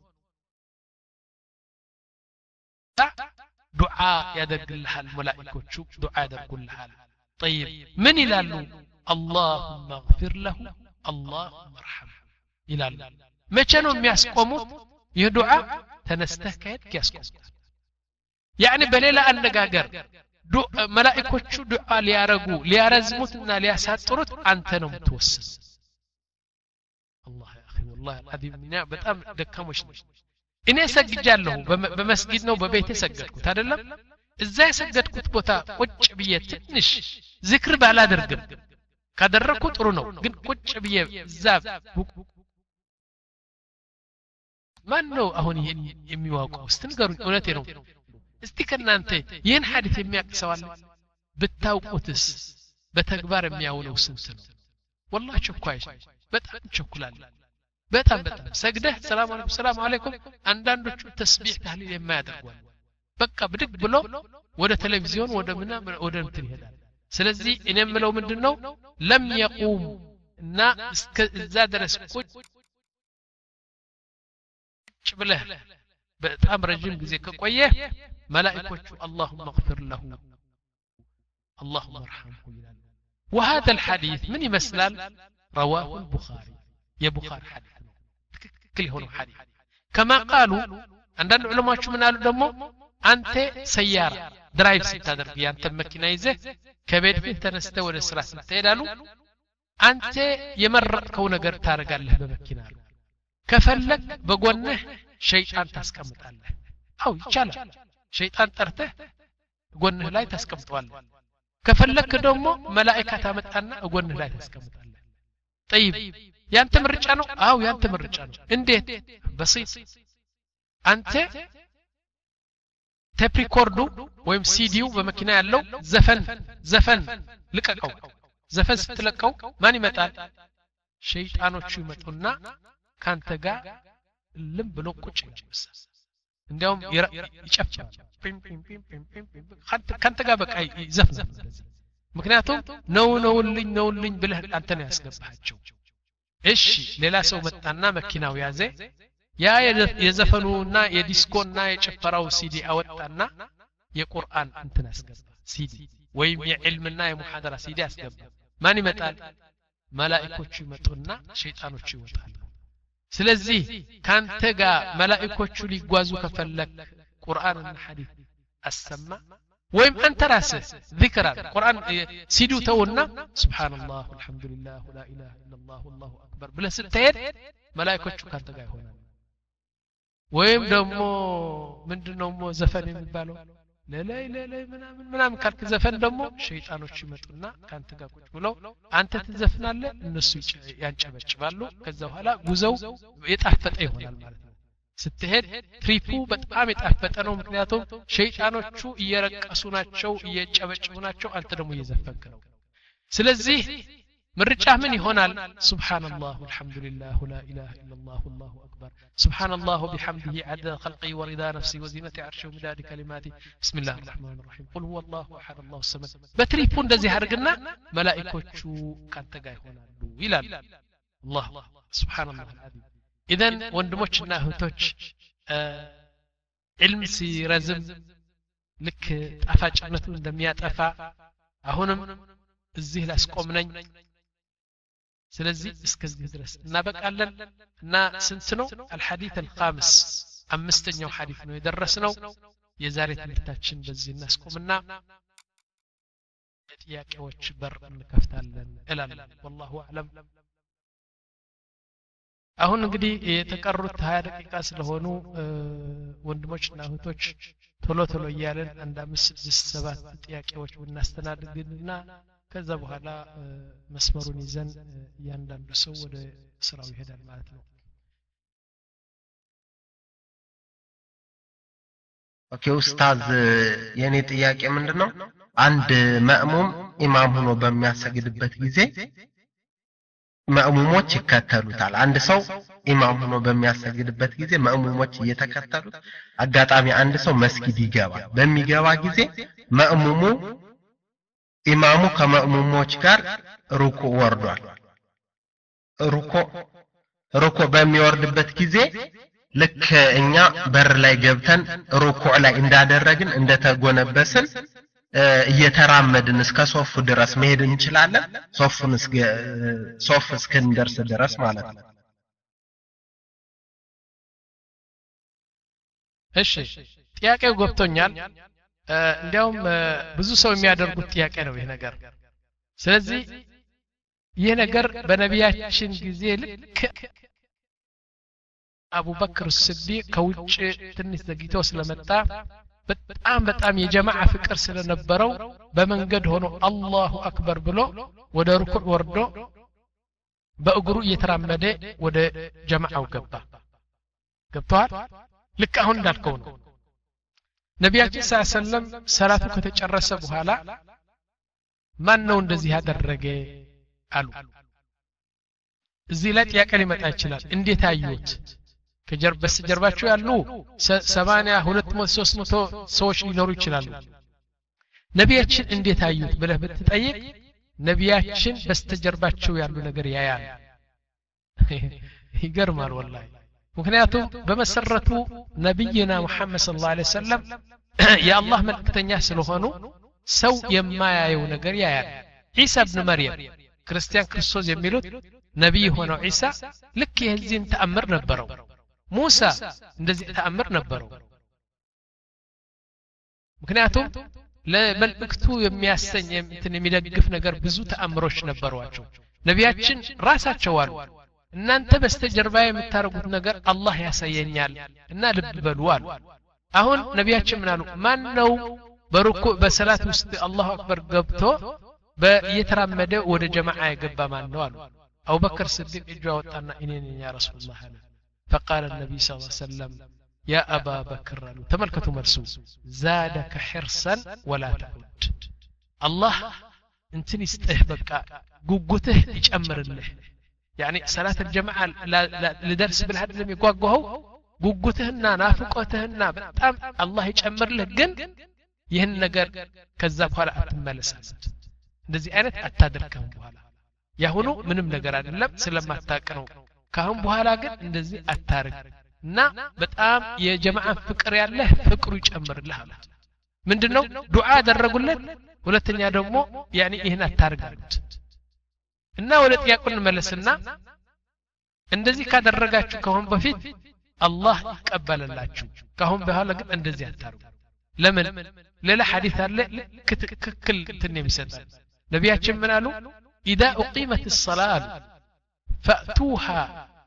ዱዓ ያደርግልሃል መላእክቶቹ ዱዓ ያደርጉልሃል طيب ምን ይላሉ اللهم اغفر له اللهم ارحمه ይላሉ መቼ ነው የሚያስቆሙት ይህ ዱዓ ተነስተህ ከሄድክ ያስቆሙት يعني بليلا አነጋገር መላእክቶቹ ዱዓ ሊያረጉ ሊያረዝሙትና ሊያሳጥሩት አንተ ነው የምትወስን الله يا اخي والله العظيم انا በጣም ደካሞች ነኝ እኔ ሰግጃለሁ በመስጊድ ነው በቤቴ ሰገድኩት አይደለም እዛ የሰገድኩት ቦታ ቁጭ ብዬ ትንሽ ዝክር ባላደርግም ካደረኩ ጥሩ ነው ግን ቁጭ ብዬ እዛ ማን ነው አሁን ይሄን የሚዋቀው ስትንገሩኝ እውነቴ ነው እስቲ ከናንተ ይህን ሐዲስ የሚያቅሰዋል ብታውቁትስ በተግባር የሚያውለው ስንት ነው والله ቸኳይ በጣም ቸኩላል በጣም በጣም ሰግደህ ሰላም አለይኩም ሰላም አለይኩም አንዳንዶቹ ተስቢህ ታህሊል የማያደርጉ በቃ ብድግ ብሎ ወደ ቴሌቪዥን ወደ ምና ወደ እንትን ይሄዳል ስለዚህ እኔ የምለው ምንድነው ለም يقوم እና እስከዛ ድረስ ቁጭ ብለህ በጣም ረጅም ጊዜ ከቆየ መላእክቶቹ اللهم اغفر له اللهم ارحمه ይላሉ وهذا الحديث من يمثل رواه البخاري يا بخاري حديث ትክክል የሆነው ሐዲስ كما قالوا አንዳንድ ዑለማዎች ምን አሉ ደግሞ አንተ ሰያራ ድራይቭ ስታደርግ ያንተ መኪና ይዘህ ከቤት ቤት ተነስተህ ወደ ስራ ስትሄዳሉ አንተ የመረጥከው ነገር ታረጋለህ በመኪና ከፈለክ በጎንህ ሸይጣን ታስቀምጣለህ አው ይቻላል ሸይጣን ጠርተህ ጎንህ ላይ ታስቀምጣለህ ከፈለክ ደግሞ መላእክት ታመጣና ጎንህ ላይ ታስቀምጣለህ طيب ያንተ ምርጫ ነው አው ያንተ ምርጫ ነው እንዴት በሲት አንተ ቴፕ ሪኮርዱ ወይም ሲዲው በመኪና ያለው ዘፈን ዘፈን ልቀቀው ዘፈን ስትለቀው ማን ይመጣል ሸይጣኖቹ ይመጡና ካንተ ጋር ልም ብሎ ቁጭ ይጨርስ እንዲያውም ይጨፍራል ፒም ፒም ፒም ፒም ፒም ካንተ ጋር በቃ ይዘፍናል ምክንያቱም ነው ነውልኝ ነውልኝ ብለህ አንተ ነው ያስገባቸው እሺ ሌላ ሰው መጣና መኪናው ያዘ ያ የዘፈኑና የዲስኮና የጨፈራው ሲዲ አወጣና የቁርአን እንትን አስገባ ሲዲ ወይም የዕልምና የሙሐደራ ሲዲ አስገባ ማን ይመጣል መላእክቶቹ ይመጡና ሸይጣኖቹ ይወጣሉ ስለዚህ ካንተ ጋር መላእክቶቹ ሊጓዙ ከፈለክ ቁርአንና ሐዲስ አሰማ ወይም አንተ ራስህ ذكر ቁርአን ሲዱ ተውና ሱብሃንአላህ ወልሐምዱሊላህ ወላ ኢላሃ ኢላላህ ወላሁ አክበር ብለህ ስትሄድ መላእክቶቹ ካንተ ጋር ይሆናሉ ወይም ደግሞ ምንድነው ዘፈን የሚባለው ለላይ ለላይ ምናምን ምናምን ካልክ ዘፈን ደግሞ ሸይጣኖች ይመጡና ካንተ ጋር ቁጭ ብለው አንተ ትዘፍናለህ እነሱ ያንጨበጭባሉ ከዛ በኋላ ጉዘው የጣፈጠ ይሆናል ማለት ነው ስትሄድ ትሪፑ በጣም የጣፈጠ ነው ምክንያቱም ሸይጣኖቹ እየረቀሱ ናቸው እየጨበጭቡ ናቸው አንተ ደግሞ እየዘፈንክ ነው ስለዚህ ምርጫ ምን ይሆናል ሱብሃንአላህ ወልሐምዱሊላህ ወላ ኢላሃ ኢላላህ ወላሁ አክበር ሱብሃንአላህ ወቢሐምዲሂ ዐደደ ኸልቂ ወሪዳ ነፍሲ ወዚነተ ዐርሺ ወሚዳድ ከሊማቲ ቢስሚላሂር ረህማኒር ረሂም ቁል ሁወላሁ አሐድ አላሁ ሰመድ በትሪፑ እንደዚህ አድርግና መላእክቶቹ ካንተ ጋር ይሆናሉ ይላል አላህ ሱብሃንአላህ አልዓዚም ኢዘን ወንድሞችና እህቶች ዒልም ሲረዝም ልክ ጣፋጭነቱን እንደሚያጠፋ አሁንም እዚህ ላስቆምነኝ ስለዚህ እስከዚህ ድረስ እናበቃለን እና ስንት ነው الحديث الخامس አምስተኛው ሐዲስ ነው የደረስነው የዛሬ ትምህርታችን በዚህ እናስቆምና የጥያቄዎች በር እንከፍታለን እላለሁ والله اعلم አሁን እንግዲህ የተቀሩት ሃያ ደቂቃ ስለሆኑ ወንድሞችና እህቶች ቶሎ ቶሎ እያለን አንድ አምስት ስድስት ሰባት ጥያቄዎች ብናስተናግድና ከዛ በኋላ መስመሩን ይዘን ያንዳንዱ ሰው ወደ ስራው ይሄዳል ማለት ነው ኦኬ ኡስታዝ የኔ ጥያቄ ምንድነው አንድ ማእሙም ኢማም ሆኖ በሚያሰግድበት ጊዜ ማእሙሞች ይከተሉታል አንድ ሰው ኢማም ሆኖ በሚያሰግድበት ጊዜ ማእሙሞች እየተከተሉት አጋጣሚ አንድ ሰው መስጊድ ይገባል በሚገባ ጊዜ ማእሙሙ ኢማሙ ከማእሙሞች ጋር ሩኩ ወርዷል ሩኩ ሩኩ በሚወርድበት ጊዜ ልክ እኛ በር ላይ ገብተን ሩኩ ላይ እንዳደረግን እንደተጎነበስን እየተራመድን እስከ ሶፍ ድረስ መሄድ እንችላለን ሶፍን እስከ ሶፍ እስከንደርስ ድረስ ማለት ነው እሺ ጥያቄው ገብቶኛል እንዲያውም ብዙ ሰው የሚያደርጉት ጥያቄ ነው ይሄ ነገር ስለዚህ ይሄ ነገር በነቢያችን ጊዜ ልክ አቡበክር ሲዲቅ ከውጭ ትንሽ ዘግይቶ ስለመጣ በጣም በጣም የጀማዓ ፍቅር ስለነበረው በመንገድ ሆኖ አላሁ አክበር ብሎ ወደ ሩኩዕ ወርዶ በእግሩ እየተራመደ ወደ ጀማዓው ገባ ገብቷል ልክ አሁን እንዳልከው ነው ነቢያችን ሰለላሁ ሰላቱ ከተጨረሰ በኋላ ማን ነው እንደዚህ ያደረገ አሉ እዚህ ላይ ጥያቄ ሊመጣ ይችላል እንዴት አዩት ከጀርበስ ጀርባቸው ያሉ ሰማንያ ሁለት መቶ ሶስት መቶ ሰዎች ሊኖሩ ይችላሉ ነቢያችን እንዴት አዩት ብለህ ብትጠይቅ ነቢያችን በስተጀርባቸው ያሉ ነገር ያያል ይገርማል ወላሂ ምክንያቱም በመሰረቱ ነብይና መሐመድ ሰለላሁ ዐለይሂ ወሰለም የአላህ መልእክተኛ ስለሆኑ ሰው የማያየው ነገር ያያል ኢሳ ኢብኑ መርየም ክርስቲያን ክርስቶስ የሚሉት ነብይ ሆነው ኢሳ ልክ የዚህን ተአምር ነበረው ሙሳ እንደዚህ ተአምር ነበረው ምክንያቱም ለመልእክቱ የሚያሰኝ እንትን የሚደግፍ ነገር ብዙ ተአምሮች ነበሯቸው ነቢያችን ራሳቸው አሉ እናንተ በስተጀርባ የምታረጉት ነገር አላህ ያሳየኛል እና ልብ በሉ አሉ አሁን ነቢያችን ምን አሉ ማን ነው በሩኩዕ በሰላት ውስጥ አላሁ አክበር ገብቶ በየተራመደ ወደ ጀማዓ የገባ ማን ነው አሉ አቡበክር ስዲቅ እጁ አወጣና እኔ ነኝ ያ ረሱላህ አለ فقال النبي صلى الله عليه وسلم يا أبا بكر تملكتوا مرسو زادك حرصا ولا تعود الله انتني استيه بقى قوقته يجمر له يعني صلاة الجماعة لا لا لدرس بالحد لم يقوقه قوقتهنا نافقتهنا بتام الله يجمر له جن ይህን ነገር ከዛ በኋላ አትመለሳት እንደዚህ አይነት አታደርከም በኋላ ያሁኑ ምንም ነገር አይደለም ስለማታቀ ነው ካሁን በኋላ ግን እንደዚህ አታርግ እና በጣም የጀማዓ ፍቅር ያለ ፍቅሩ ይጨምርልህ አሉት ምንድነው ዱዓ አደረጉለት ሁለተኛ ደግሞ ያኒ ይሄን አታርጋሉት እና ወደ ጥያቄው እንመለስና እንደዚህ ካደረጋችሁ ከሆነ በፊት አላህ ይቀበላላችሁ ካሁን በኋላ ግን እንደዚህ አታርጉ ለምን ሌላ ሐዲስ አለ ክትክክል እንትን የሚሰጣል ነቢያችን ምን አሉ اذا اقيمت الصلاه فاتوها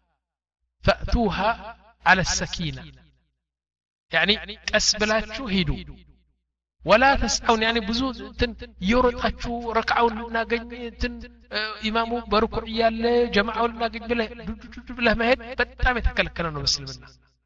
فاتوها على السكينه يعني قسبلاችሁ ሂዱ ولا تسعون يعني ብዙ እንትን ይወጣችሁ ረክዓውን ልናገኝ እንትን ኢማሙ በሩኩዕ ያለ ጀማዓው ልናገኝ ብለህ መሄድ በጣም የተከለከለ ነው በእስልምና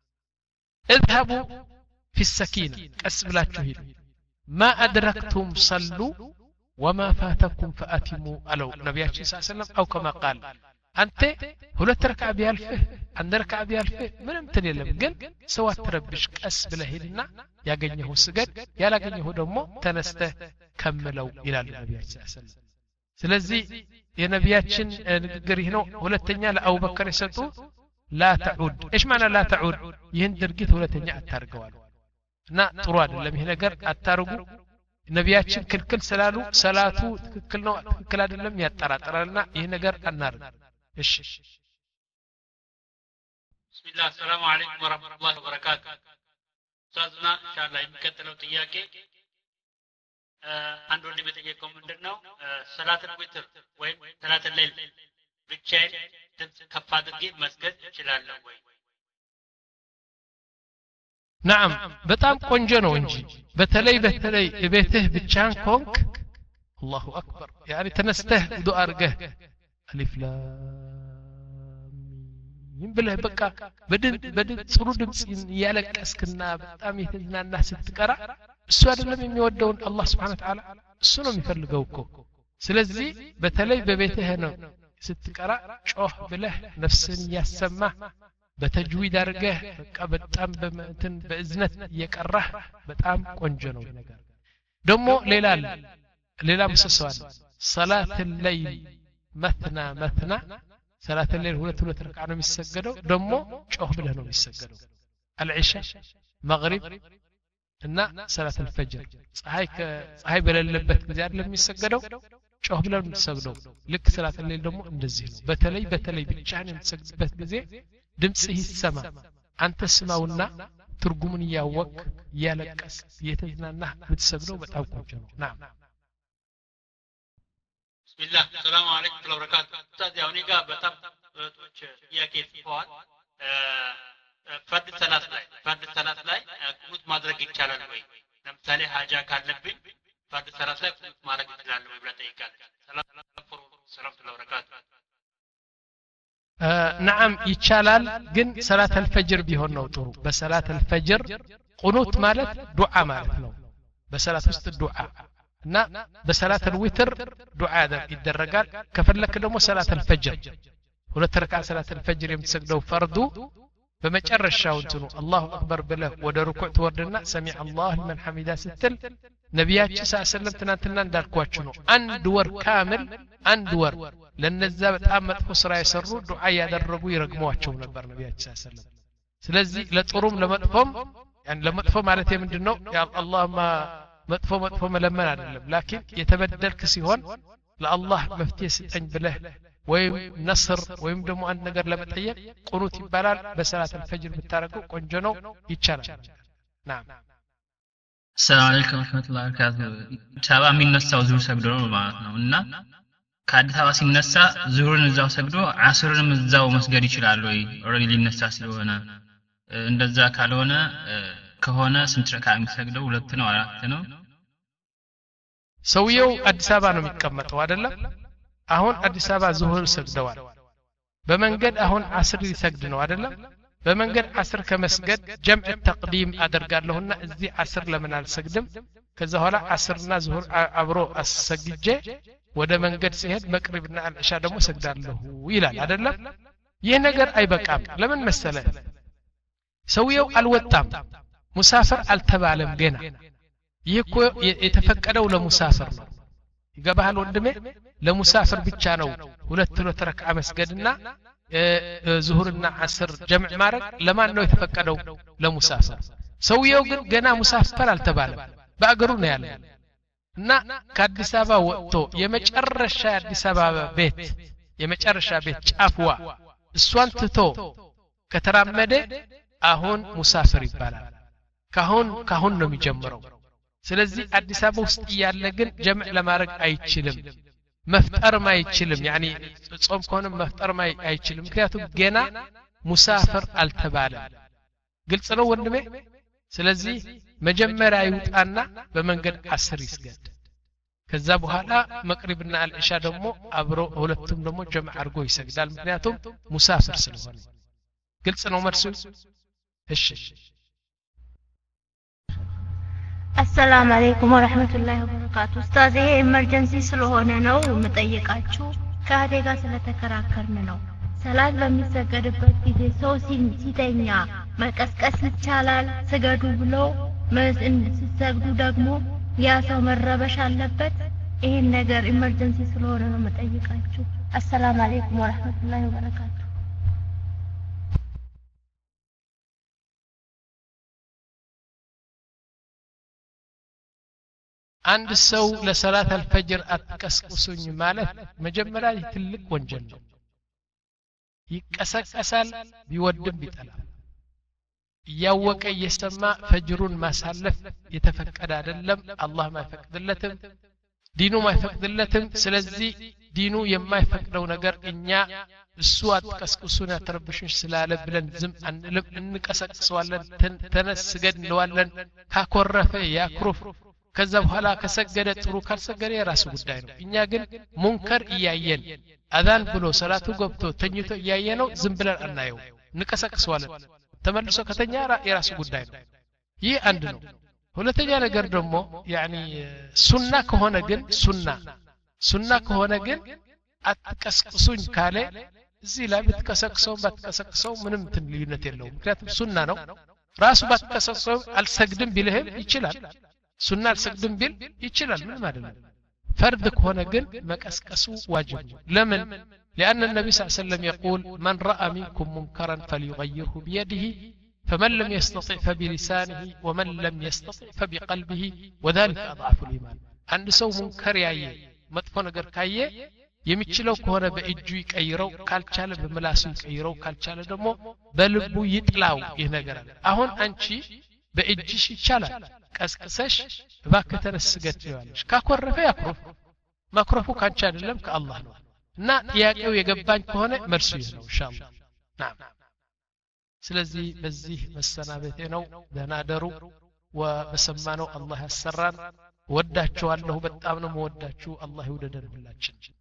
اذهبوا في السكينة أسبلاتشو هيدو ما أدركتم صلوا وما فاتكم فأتموا ألو نبياتي صلى الله عليه وسلم أو كما قال أنت هل تركع بألفه عند ركع بألفه من امتني لم قل سوى تربش أسبله هيدنا يا جنيه السجد يا لا جنيه دمو تنسته كملوا إلى النبي صلى الله عليه وسلم سلزي يا نبياتشن نقريهنو هل التنيا لأبو بكر يسطو لا تعود إيش معنى لا تعود يهندر جيت هل التنيا الترقوالو እና ጥሩ አይደለም ይሄ ነገር አታርጉ ነቢያችን ክልክል ስላሉ ሰላቱ ትክክል ነው ትክክል አይደለም ያጠራጥራልና ይሄ ነገር አናርግ እሺ ቢስሚላህ ሰላም አለይኩም ወራህመቱላሂ ወበረካቱ ኡስታዝና ኢንሻአላህ የሚከተለው ጥያቄ አንድ ወንድ በጠየቀው ምንድነው ሰላተል ዊትር ወይም ሰላተል ሌል ብቻዬን ድምጽ ከፍ አድርጌ መስገድ እችላለሁ ወይ نعم በጣም ቆንጆ ነው እንጂ በተለይ በተለይ ቤትህ ብቻን ኮንክ الله اكبر يعني ተነስተህ ዱዓ አርገህ አሊፍ ላም ሚም ብለህ በቃ በድምጽ በድምጽ ጥሩ ድምጽ ያለቀስክና በጣም የተዝናና ስትቀራ እሱ አይደለም የሚወደውን አላህ Subhanahu Wa Ta'ala እሱ ነው የሚፈልገው እኮ ስለዚህ በተለይ በቤትህ ነው ስትቀራ ጮህ ብለህ ነፍስን ያሰማህ በተጅዊድ አርገህ በቃ በጣም በእንትን በእዝነት እየቀራህ በጣም ቆንጆ ነው ነገር ደሞ ሌላ ሌላ መስሰዋል ሰላት الليل مثنى مثنى ሰላት الليل ሁለት ሁለት ረክዓ ነው የሚሰገደው ደሞ ጮህ ብለህ ነው የሚሰገደው العشاء مغرب እና ሰላት الفجر ፀሐይ ፀሐይ በሌለበት ጊዜ አይደለም የሚሰገደው ጮህ ብለህ ነው የምትሰግደው ልክ ሰላት الليل ደሞ እንደዚህ ነው በተለይ በተለይ ብቻህን የምትሰግድበት ጊዜ ድምጽህ ይሰማ አንተ ስማውና ትርጉሙን ያወቅ ያለቀስ የተዝናና ብትሰግደው በጣም ቆንጆ ነው ናም ቢስሚላህ ሰላም አለይኩም ወበረካቱ ኡስታዝ ያው እኔ ጋር በጣም እህቶች ጥያቄ ጽፈዋል ፈርድ ሰላት ላይ ፈርድ ሰላት ላይ ቁኑት ማድረግ ይቻላል ወይ ለምሳሌ ሀጃ ካለብኝ ፈርድ ሰላት ላይ ቁኑት ማድረግ ይችላል ወይ ብላ ጠይቃለች ሰላም ሰላም ወበረካቱ نعم ይቻላል ግን ሰላት الفجر ቢሆን ነው ጥሩ በሰላት الفجر ቁኑት ማለት ዱዓ ማለት ነው በሰላት ውስጥ ዱዓ እና በሰላት الوتر ዱዓ ይደረጋል ከፈለክ ደግሞ ሰላት الفجر ሁለት ረክዓ ሰላት الفجر የምትሰግደው ፈርዱ በመጨረሻው እንትኑ አላሁ አክበር ብለህ ወደ ሩኩዕ ትወርድና ሰሚዕ አላህ ለመን ሐሚዳ ስትል ነቢያችን ሰለላሁ ዐለይሂ ወሰለም ትናንትና እንዳልኳችሁ ነው አንድ ወር ካምል አንድ ወር ለነዛ በጣም መጥፎ ስራ የሰሩ ዱዓ ያደረጉ ይረግሟቸው ነበር ነቢያችን ሰለላሁ ዐለይሂ ወሰለም ስለዚህ ለጥሩም ለመጥፎም ያን ለመጥፎ ማለት ምንድነው ያ አላህማ መጥፎ መጥፎ መለመን አይደለም ላኪን የተበደልክ ሲሆን ለአላህ መፍትሄ ስጠኝ ብለህ ወይም ነስር ወይም ደግሞ አንድ ነገር ለመጠየቅ ቁኑት ይባላል በሰላት الفجر ብታረገው ቆንጆ ነው ይቻላል ናም ሰላም አለይኩም ወራህመቱላሂ ወበረካቱ ታባ የሚነሳው ዙር ሰግዶ ነው ማለት ነው እና ከአዲስ አበባ ሲነሳ ዙሁርን እዛው ሰግዶ አስርንም እዛው መስገድ ይችላል ወይ ኦሬዲ ሊነሳ ስለሆነ እንደዛ ካልሆነ ከሆነ ስንት ረካ የሚሰግደው ሁለት ነው አራት ነው ሰውየው አዲስ አበባ ነው የሚቀመጠው አይደለም አሁን አዲስ አበባ ዙሁር ሰግደዋል በመንገድ አሁን አስር ሊሰግድ ነው አይደለም በመንገድ አስር ከመስገድ ጀምዕ ተቅዲም አደርጋለሁና እዚህ አስር ለምን አልሰግድም ከዛ ኋላ አስርና ዙሁር አብሮ አሰግጄ ወደ መንገድ ሲሄድ መቅሪብና አልዕሻ ደግሞ ሰግዳለሁ ይላል አይደለም ይህ ነገር አይበቃም ለምን መሰለ ሰውየው አልወጣም ሙሳፈር አልተባለም ገና ይህ እኮ የተፈቀደው ለሙሳፈር ነው ይገባሃል ወንድሜ ለሙሳፈር ብቻ ነው ሁለት ሁለት ረክዓ መስገድና ዙሁርና አስር ጀምዕ ማድረግ ለማን ነው የተፈቀደው ለሙሳፈር ሰውየው ግን ገና ሙሳፈር አልተባለም በአገሩ ነው ያለው እና ከአዲስ አበባ ወጥቶ የመጨረሻ አዲስ አበባ ቤት የመጨረሻ ቤት ጫፍዋ እሷን ትቶ ከተራመደ አሁን ሙሳፈር ይባላል ካሁን ካሁን ነው የሚጀምረው ስለዚህ አዲስ አበባ ውስጥ ያለ ግን ጀምዕ ለማድረግ አይችልም መፍጠርም አይችልም يعني ጾም ከሆነ መፍጠርም አይችልም ምክንያቱም ገና ሙሳፈር አልተባለም ግልጽ ነው ወንድሜ ስለዚህ መጀመሪያ ይውጣና በመንገድ አስር ይስገድ ከዛ በኋላ መቅሪብና አልዕሻ ደግሞ አብሮ ሁለቱም ደግሞ ጀምዕ አድርጎ ይሰግዳል ምክንያቱም ሙሳፈር ስለሆነ ግልጽ ነው መልሱ እሺ السلام عليكم ورحمة الله وبركاته أستاذ ይሄ ኢመርጀንሲ ስለሆነ ነው መጠየቃችሁ ከአዴ ጋር ስለተከራከርን ነው ሰላት በሚሰገድበት ጊዜ ሰው ሲተኛ መቀስቀስ ይቻላል ስገዱ ብሎ ሲሰግዱ ደግሞ ያ ሰው መረበሽ አለበት ይሄን ነገር ኢመርጀንሲ ስለሆነ ነው መጠየቃችሁ السلام عليكم ورحمة الله وبركاته አንድ ሰው ለሰላት አልፈጅር አትቀስቅሱኝ ማለት መጀመሪያ ትልቅ ወንጀል ነው ይቀሰቀሳል ቢወድም ቢጠላም ያወቀ እየሰማ ፈጅሩን ማሳለፍ የተፈቀደ አይደለም አላህ ማይፈቅድለትም ዲኑ ማይፈቅድለትም ስለዚህ ዲኑ የማይፈቅደው ነገር እኛ እሱ አትቀስቅሱን ያተረብሽሽ ስላለ ብለን ዝም አንልም እንቀሰቅሰዋለን ተነስ ስገድ እንለዋለን ካኮረፈ ያክሩፍ ከዛ በኋላ ከሰገደ ጥሩ ካልሰገደ የራሱ ጉዳይ ነው እኛ ግን ሙንከር እያየን አዛን ብሎ ሰላቱ ገብቶ ተኝቶ እያየነው ዝም ብለን አናየው እንቀሰቅሰዋለን ተመልሶ ከተኛ የራሱ ጉዳይ ነው ይህ አንድ ነው ሁለተኛ ነገር ደግሞ يعني ሱና ከሆነ ግን ሱና ሱና ከሆነ ግን አትቀስቅሱኝ ካለ እዚህ ላይ ብትቀሰቅሰው ባትቀሰቅሰው ምንም ልዩነት የለውም ምክንያቱም ሱና ነው ራሱ ባትቀሰቅሰው አልሰግድም ቢልህም ይችላል ሱና አልሰግድም ቢል ይችላል ምን ማለት ነው فرد كونه جن مكسكسو واجب لمن لأن النبي صلى الله عليه وسلم يقول من رأى منكم منكرا فليغيره بيده فمن لم يستطع فبلسانه ومن لم يستطع فبقلبه وذلك أضعف الإيمان عند سو منكر ያየ መጥፎ ነገር ካየ የሚችለው ከሆነ በእጁ ይቀይረው ካልቻለ በመላሱ ይቀይረው ካልቻለ ደግሞ በልቡ ይጥላው ይህ ነገር አሁን አንቺ በእጅሽ ይቻላል ቀስቅሰሽ እባክህ ተነስገት ይዋልሽ ካኮረፈ ያክሮፍ ማክሮፉ ካንቺ አይደለም ከአላህ ነው እና ጥያቄው የገባኝ ከሆነ መልሱ ይህ ነው ኢንሻአላህ ናም ስለዚህ በዚህ መሰናበቴ ነው ደህና ደሩ ወበሰማነው አላህ ያሰራን ወዳችኋለሁ በጣም ነው ወዳችሁ አላህ ይወደደን ሁላችን